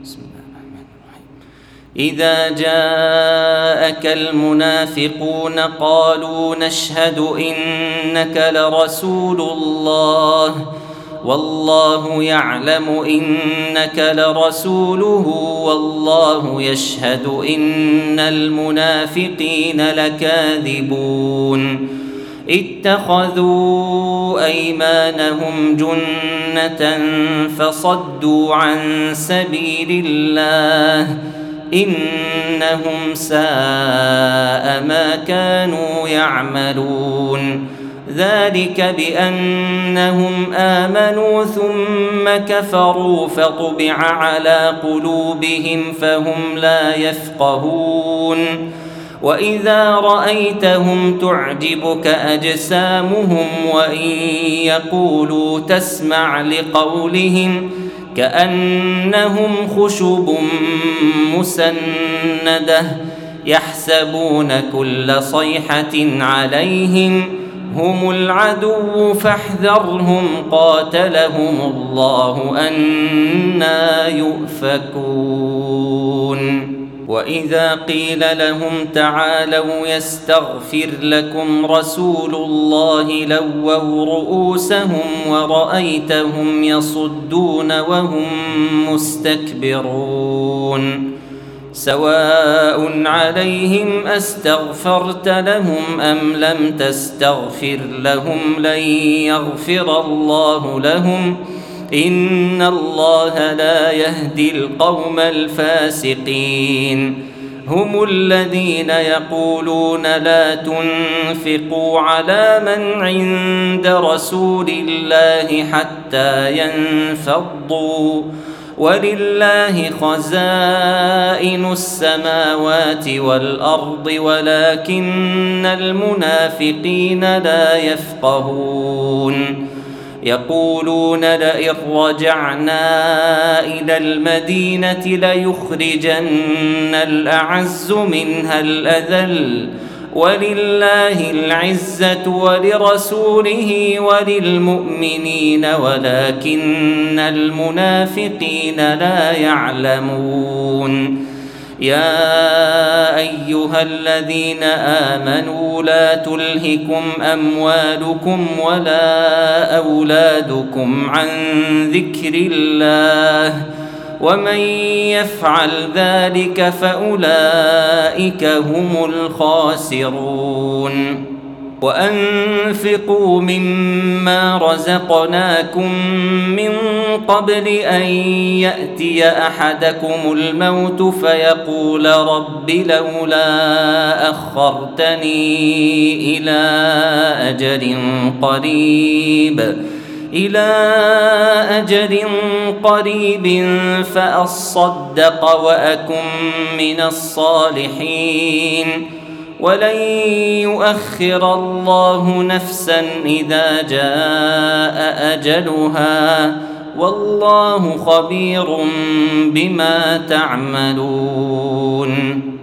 بسم الله الرحمن الرحيم. إذا جاءك المنافقون قالوا نشهد إنك لرسول الله والله يعلم إنك لرسوله والله يشهد إن المنافقين لكاذبون اتخذوا أيمانهم جنة فصدوا عن سبيل الله إنهم ساء ما كانوا يعملون ذلك بأنهم آمنوا ثم كفروا فطبع على قلوبهم فهم لا يفقهون وإذا رأيتهم تعجبك أجسامهم وإن يقولوا تسمع لقولهم كأنهم خشب مسندة يحسبون كل صيحة عليهم هم العدو فاحذرهم قاتلهم الله أنى يؤفكون وإذا قيل لهم تعالوا يستغفر لكم رسول الله لووا رؤوسهم ورأيتهم يصدون وهم مستكبرون سواء عليهم أستغفرت لهم أم لم تستغفر لهم لن يغفر الله لهم إن الله لا يهدي القوم الفاسقين هم الذين يقولون لا تنفقوا على من عند رسول الله حتى ينفضوا ولله خزائن السماوات والأرض ولكن المنافقين لا يفقهون يقولون لئن رجعنا إلى المدينة ليخرجن الأعز منها الأذل ولله العزة ولرسوله وللمؤمنين ولكن المنافقين لا يعلمون يا أيها الذين آمنوا لا تلهكم أموالكم ولا أولادكم عن ذكر الله ومن يفعل ذلك فأولئك هم الخاسرون وأنفقوا مما رزقناكم من قبل أن يأتي أحدكم الموت فيقول رب لولا أخرتني إلى أجل قريب فأصدق وأكن من الصالحين ولن يؤخر الله نفسا إذا جاء أجلها والله خبير بما تعملون.